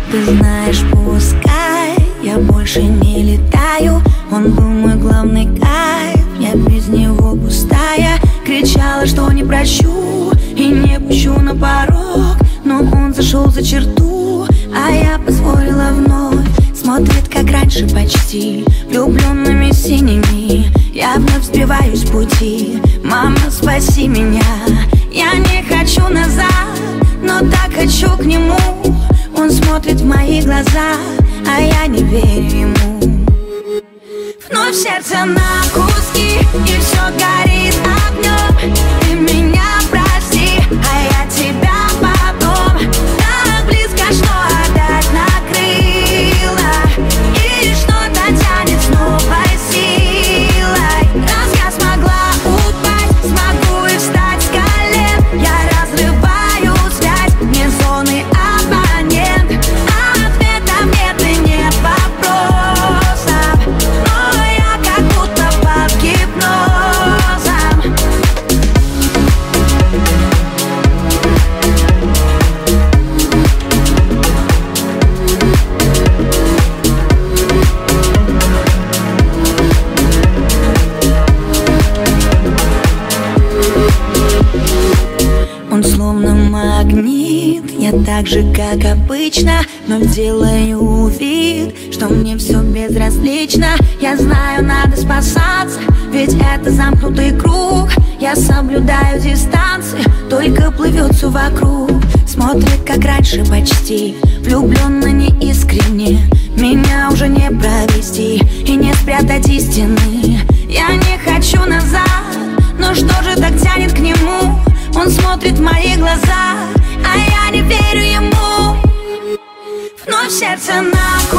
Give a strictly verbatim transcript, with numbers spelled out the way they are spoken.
Ты знаешь, пускай я больше не летаю, он был мой главный кайф, я без него пустая. Кричала, что не прощу и не пущу на порог, но он зашел за черту, а я позволила вновь. Смотрит, как раньше почти, влюбленными синими. Я вновь сбиваюсь с пути. Мама, спаси меня. Я не хочу назад, но так хочу к нему. Он смотрит в мои глаза, а я не верю ему. Вновь сердце на куски, и все горит огнем. Ты меня прости, а я тебя потом. Так близко, что опять накрыло, и что-то тянет с новой силой. Раз я смогла упасть, смогу и встать с колен. Я разрываю связь, не зоны абонент. Ответов нет и нет вопросов, но я как будто под гипнозом. Он словно магнит, я так же, как обычно, но делаю вид, что мне все безразлично. Я знаю, надо спасаться, ведь это замкнутый круг. Я соблюдаю дистанции, только плывет все вокруг. Смотрит, как раньше почти, влюбленно неискренне. Меня уже не провести и не спрятать истины. Я не хочу назад, но что же так тянет к нему? Он смотрит в мои глаза, а я не верю ему. Вновь сердце на кухне.